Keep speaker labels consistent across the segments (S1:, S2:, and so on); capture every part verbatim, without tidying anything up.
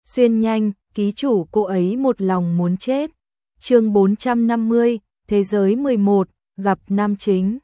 S1: Xuyên nhanh, ký chủ cô ấy một lòng muốn chết. Chương bốn trăm năm mươi, Thế giới mười một, gặp nam chính.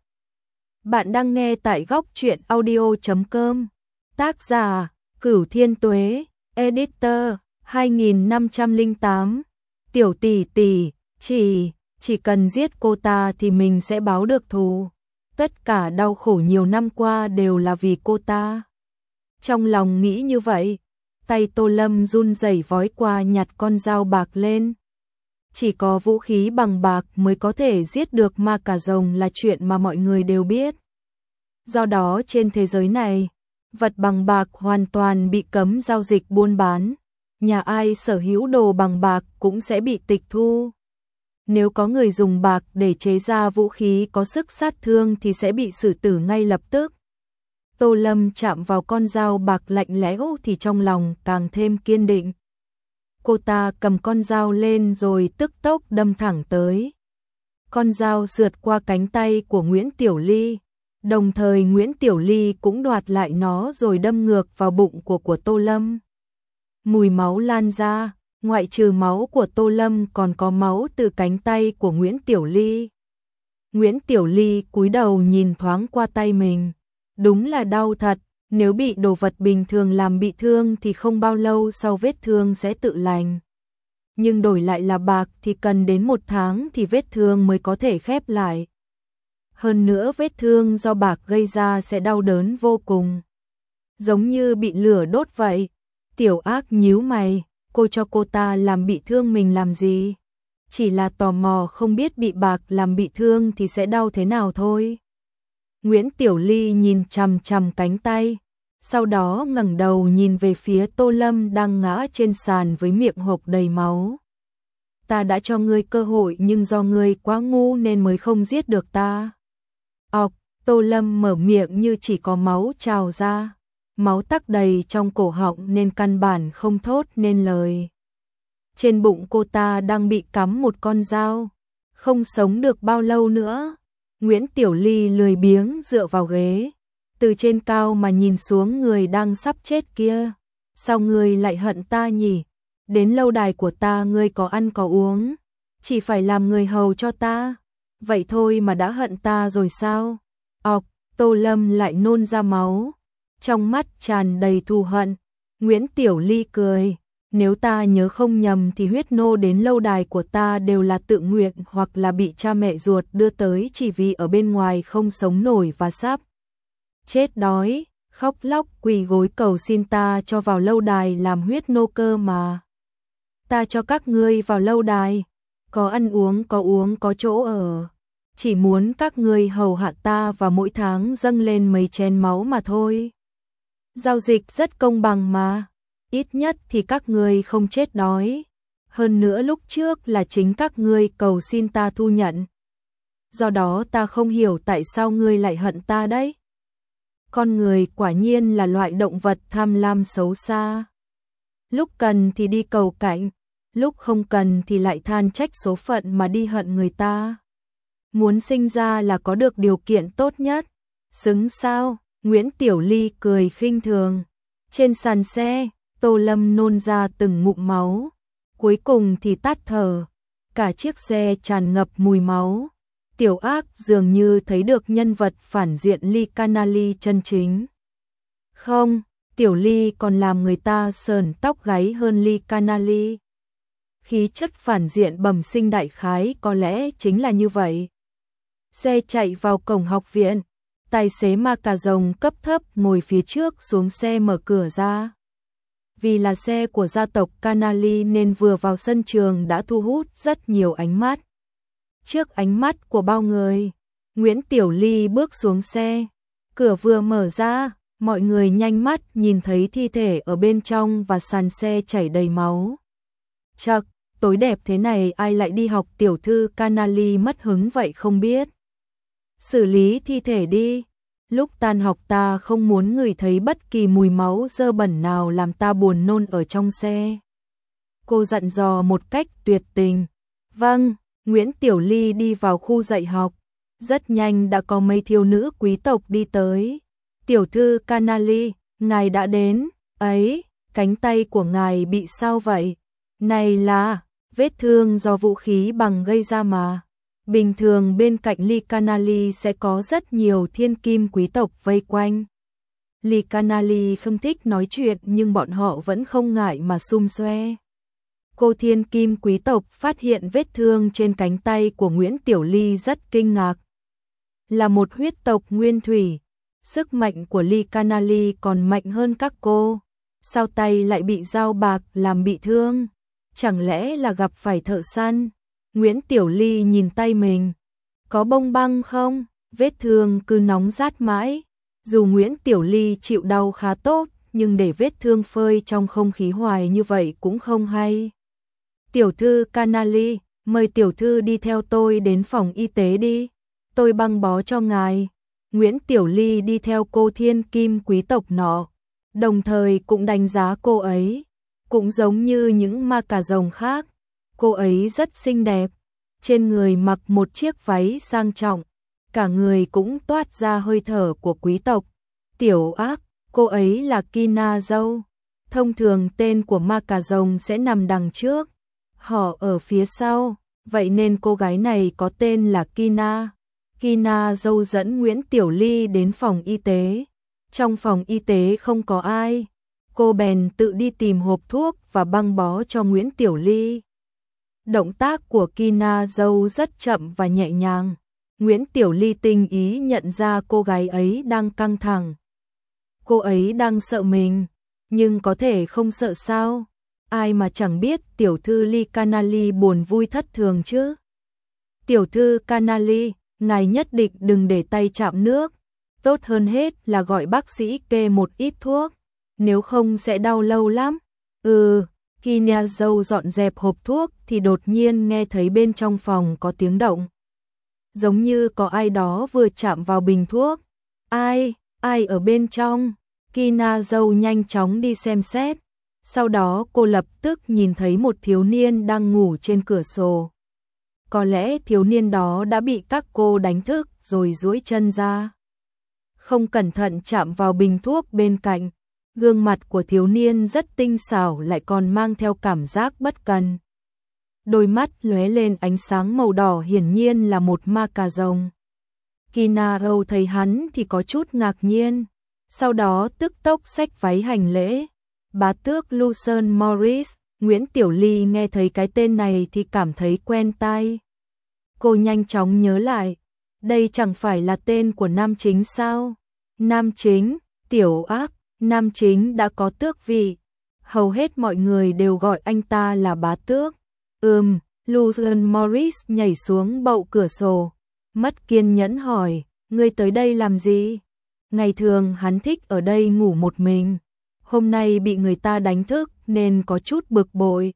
S1: Bạn đang nghe tại góc truyện audio chấm com. Tác giả, Cửu Thiên Tuế, Editor, hai nghìn năm trăm lẻ tám. Tiểu tỷ tỷ, chỉ, chỉ cần giết cô ta thì mình sẽ báo được thù. Tất cả đau khổ nhiều năm qua đều là vì cô ta. Trong lòng nghĩ như vậy, tay Tô Lâm run rẩy vói qua nhặt con dao bạc lên. Chỉ có vũ khí bằng bạc mới có thể giết được ma cà rồng là chuyện mà mọi người đều biết. Do đó trên thế giới này, vật bằng bạc hoàn toàn bị cấm giao dịch buôn bán. Nhà ai sở hữu đồ bằng bạc cũng sẽ bị tịch thu. Nếu có người dùng bạc để chế ra vũ khí có sức sát thương thì sẽ bị xử tử ngay lập tức. Tô Lâm chạm vào con dao bạc lạnh lẽo thì trong lòng càng thêm kiên định. Cô ta cầm con dao lên rồi tức tốc đâm thẳng tới. Con dao rượt qua cánh tay của Nguyễn Tiểu Ly, đồng thời Nguyễn Tiểu Ly cũng đoạt lại nó rồi đâm ngược vào bụng của của Tô Lâm. Mùi máu lan ra, ngoại trừ máu của Tô Lâm còn có máu từ cánh tay của Nguyễn Tiểu Ly. Nguyễn Tiểu Ly cúi đầu nhìn thoáng qua tay mình. Đúng là đau thật, nếu bị đồ vật bình thường làm bị thương thì không bao lâu sau vết thương sẽ tự lành. Nhưng đổi lại là bạc thì cần đến một tháng thì vết thương mới có thể khép lại. Hơn nữa vết thương do bạc gây ra sẽ đau đớn vô cùng. Giống như bị lửa đốt vậy. Tiểu Ác nhíu mày, cô cho cô ta làm bị thương mình làm gì? Chỉ là tò mò không biết bị bạc làm bị thương thì sẽ đau thế nào thôi. Nguyễn Tiểu Ly nhìn chằm chằm cánh tay, sau đó ngẩng đầu nhìn về phía Tô Lâm đang ngã trên sàn với miệng hộc đầy máu. Ta đã cho ngươi cơ hội nhưng do ngươi quá ngu nên mới không giết được ta. Ọc, Tô Lâm mở miệng như chỉ có máu trào ra, máu tắc đầy trong cổ họng nên căn bản không thốt nên lời. Trên bụng cô ta đang bị cắm một con dao, không sống được bao lâu nữa. Nguyễn Tiểu Ly lười biếng dựa vào ghế, từ trên cao mà nhìn xuống người đang sắp chết kia. Sao ngươi lại hận ta nhỉ? Đến lâu đài của ta ngươi có ăn có uống, chỉ phải làm người hầu cho ta. Vậy thôi mà đã hận ta rồi sao? Ọc, Tô Lâm lại nôn ra máu, trong mắt tràn đầy thù hận. Nguyễn Tiểu Ly cười. Nếu ta nhớ không nhầm thì huyết nô đến lâu đài của ta đều là tự nguyện hoặc là bị cha mẹ ruột đưa tới chỉ vì ở bên ngoài không sống nổi và sắp chết đói, khóc lóc quỳ gối cầu xin ta cho vào lâu đài làm huyết nô cơ mà. Ta cho các ngươi vào lâu đài, có ăn uống có uống có chỗ ở, chỉ muốn các ngươi hầu hạ ta và mỗi tháng dâng lên mấy chén máu mà thôi. Giao dịch rất công bằng mà. Ít nhất thì các ngươi không chết đói. Hơn nữa lúc trước là chính các ngươi cầu xin ta thu nhận. Do đó ta không hiểu tại sao ngươi lại hận ta đấy. Con người quả nhiên là loại động vật tham lam xấu xa. Lúc cần thì đi cầu cạnh, lúc không cần thì lại than trách số phận mà đi hận người ta. Muốn sinh ra là có được điều kiện tốt nhất. Xứng sao? Nguyễn Tiểu Ly cười khinh thường. Trên sàn xe, Tô Lâm nôn ra từng ngụm máu, cuối cùng thì tắt thở, cả chiếc xe tràn ngập mùi máu. Tiểu Ác dường như thấy được nhân vật phản diện Ly Canali chân chính. Không, Tiểu Ly còn làm người ta sờn tóc gáy hơn Ly Canali. Khí chất phản diện bẩm sinh đại khái có lẽ chính là như vậy. Xe chạy vào cổng học viện, tài xế ma cà rồng cấp thấp ngồi phía trước xuống xe mở cửa ra. Vì là xe của gia tộc Canali nên vừa vào sân trường đã thu hút rất nhiều ánh mắt. Trước ánh mắt của bao người, Nguyễn Tiểu Ly bước xuống xe. Cửa vừa mở ra, mọi người nhanh mắt nhìn thấy thi thể ở bên trong và sàn xe chảy đầy máu. Chậc, tối đẹp thế này ai lại đi học tiểu thư Canali mất hứng vậy không biết. Xử lý thi thể đi. Lúc tan học ta không muốn ngửi thấy bất kỳ mùi máu dơ bẩn nào làm ta buồn nôn ở trong xe. Cô dặn dò một cách tuyệt tình. Vâng, Nguyễn Tiểu Ly đi vào khu dạy học. Rất nhanh đã có mấy thiếu nữ quý tộc đi tới. Tiểu thư Canali, ngài đã đến. Ấy, cánh tay của ngài bị sao vậy? Này là, vết thương do vũ khí bằng gây ra mà. Bình thường bên cạnh Ly Canali sẽ có rất nhiều thiên kim quý tộc vây quanh. Ly Canali không thích nói chuyện nhưng bọn họ vẫn không ngại mà xum xoe. Cô thiên kim quý tộc phát hiện vết thương trên cánh tay của Nguyễn Tiểu Ly rất kinh ngạc. Là một huyết tộc nguyên thủy, sức mạnh của Ly Canali còn mạnh hơn các cô. Sao tay lại bị dao bạc làm bị thương? Chẳng lẽ là gặp phải thợ săn? Nguyễn Tiểu Ly nhìn tay mình. Có bông băng không? Vết thương cứ nóng rát mãi. Dù Nguyễn Tiểu Ly chịu đau khá tốt, nhưng để vết thương phơi trong không khí hoài như vậy cũng không hay. Tiểu thư Canali, mời tiểu thư đi theo tôi đến phòng y tế đi. Tôi băng bó cho ngài. Nguyễn Tiểu Ly đi theo cô thiên kim quý tộc nọ, đồng thời cũng đánh giá cô ấy. Cũng giống như những ma cà rồng khác, cô ấy rất xinh đẹp. Trên người mặc một chiếc váy sang trọng, cả người cũng toát ra hơi thở của quý tộc. Tiểu ác, cô ấy là Kina Dâu. Thông thường tên của ma cà rồng sẽ nằm đằng trước, họ ở phía sau, vậy nên cô gái này có tên là Kina. Kina Dâu dẫn Nguyễn Tiểu Ly đến phòng y tế. Trong phòng y tế không có ai, cô bèn tự đi tìm hộp thuốc và băng bó cho Nguyễn Tiểu Ly. Động tác của Kina Dâu rất chậm và nhẹ nhàng. Nguyễn Tiểu Ly tinh ý nhận ra cô gái ấy đang căng thẳng. Cô ấy đang sợ mình, nhưng có thể không sợ sao? Ai mà chẳng biết tiểu thư Ly Canali buồn vui thất thường chứ? Tiểu thư Canali, ngài nhất định đừng để tay chạm nước. Tốt hơn hết là gọi bác sĩ kê một ít thuốc, nếu không sẽ đau lâu lắm. Ừ, Kina Dâu dọn dẹp hộp thuốc thì đột nhiên nghe thấy bên trong phòng có tiếng động. Giống như có ai đó vừa chạm vào bình thuốc. Ai, ai ở bên trong? Kina Dâu nhanh chóng đi xem xét. Sau đó cô lập tức nhìn thấy một thiếu niên đang ngủ trên cửa sổ. Có lẽ thiếu niên đó đã bị các cô đánh thức rồi duỗi chân ra. Không cẩn thận chạm vào bình thuốc bên cạnh. Gương mặt của thiếu niên rất tinh xảo lại còn mang theo cảm giác bất cần. Đôi mắt lóe lên ánh sáng màu đỏ, hiển nhiên là một ma cà rồng. Kina Dâu thấy hắn thì có chút ngạc nhiên, sau đó tức tốc xách váy hành lễ. Bá tước Lucerne Morris. Nguyễn Tiểu Ly nghe thấy cái tên này thì cảm thấy quen tai. Cô nhanh chóng nhớ lại, đây chẳng phải là tên của nam chính sao? Nam chính, tiểu ác, nam chính đã có tước vị. Hầu hết mọi người đều gọi anh ta là bá tước. Ừm, Lucerne Morris nhảy xuống bậu cửa sổ, mất kiên nhẫn hỏi, ngươi tới đây làm gì? Ngày thường hắn thích ở đây ngủ một mình, hôm nay bị người ta đánh thức nên có chút bực bội.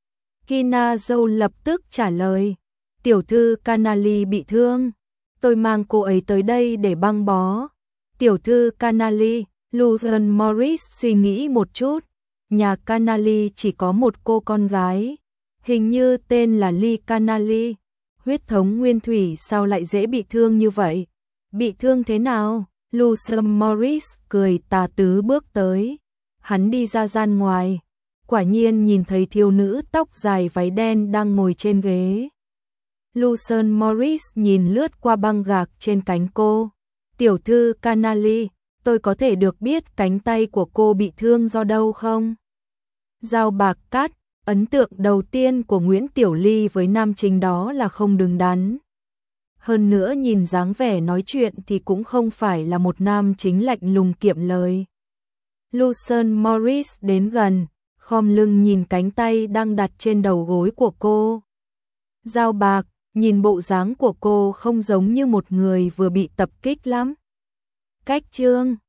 S1: Kina Dâu lập tức trả lời, tiểu thư Canali bị thương, tôi mang cô ấy tới đây để băng bó. Tiểu thư Canali, Lucerne Morris suy nghĩ một chút, nhà Canali chỉ có một cô con gái, hình như tên là Ly Canali. Huyết thống nguyên thủy sao lại dễ bị thương như vậy? Bị thương thế nào? Lucerne Morris cười tà tứ bước tới. Hắn đi ra gian ngoài, quả nhiên nhìn thấy thiếu nữ tóc dài váy đen đang ngồi trên ghế. Lucerne Morris nhìn lướt qua băng gạc trên cánh cô. Tiểu thư Canali, tôi có thể được biết cánh tay của cô bị thương do đâu không? Dao bạc cắt. Ấn tượng đầu tiên của Nguyễn Tiểu Ly với nam chính đó là không đứng đắn. Hơn nữa nhìn dáng vẻ nói chuyện thì cũng không phải là một nam chính lạnh lùng kiệm lời. Lucerne Morris đến gần, khom lưng nhìn cánh tay đang đặt trên đầu gối của cô. Dao bạc, nhìn bộ dáng của cô không giống như một người vừa bị tập kích lắm. Cách chương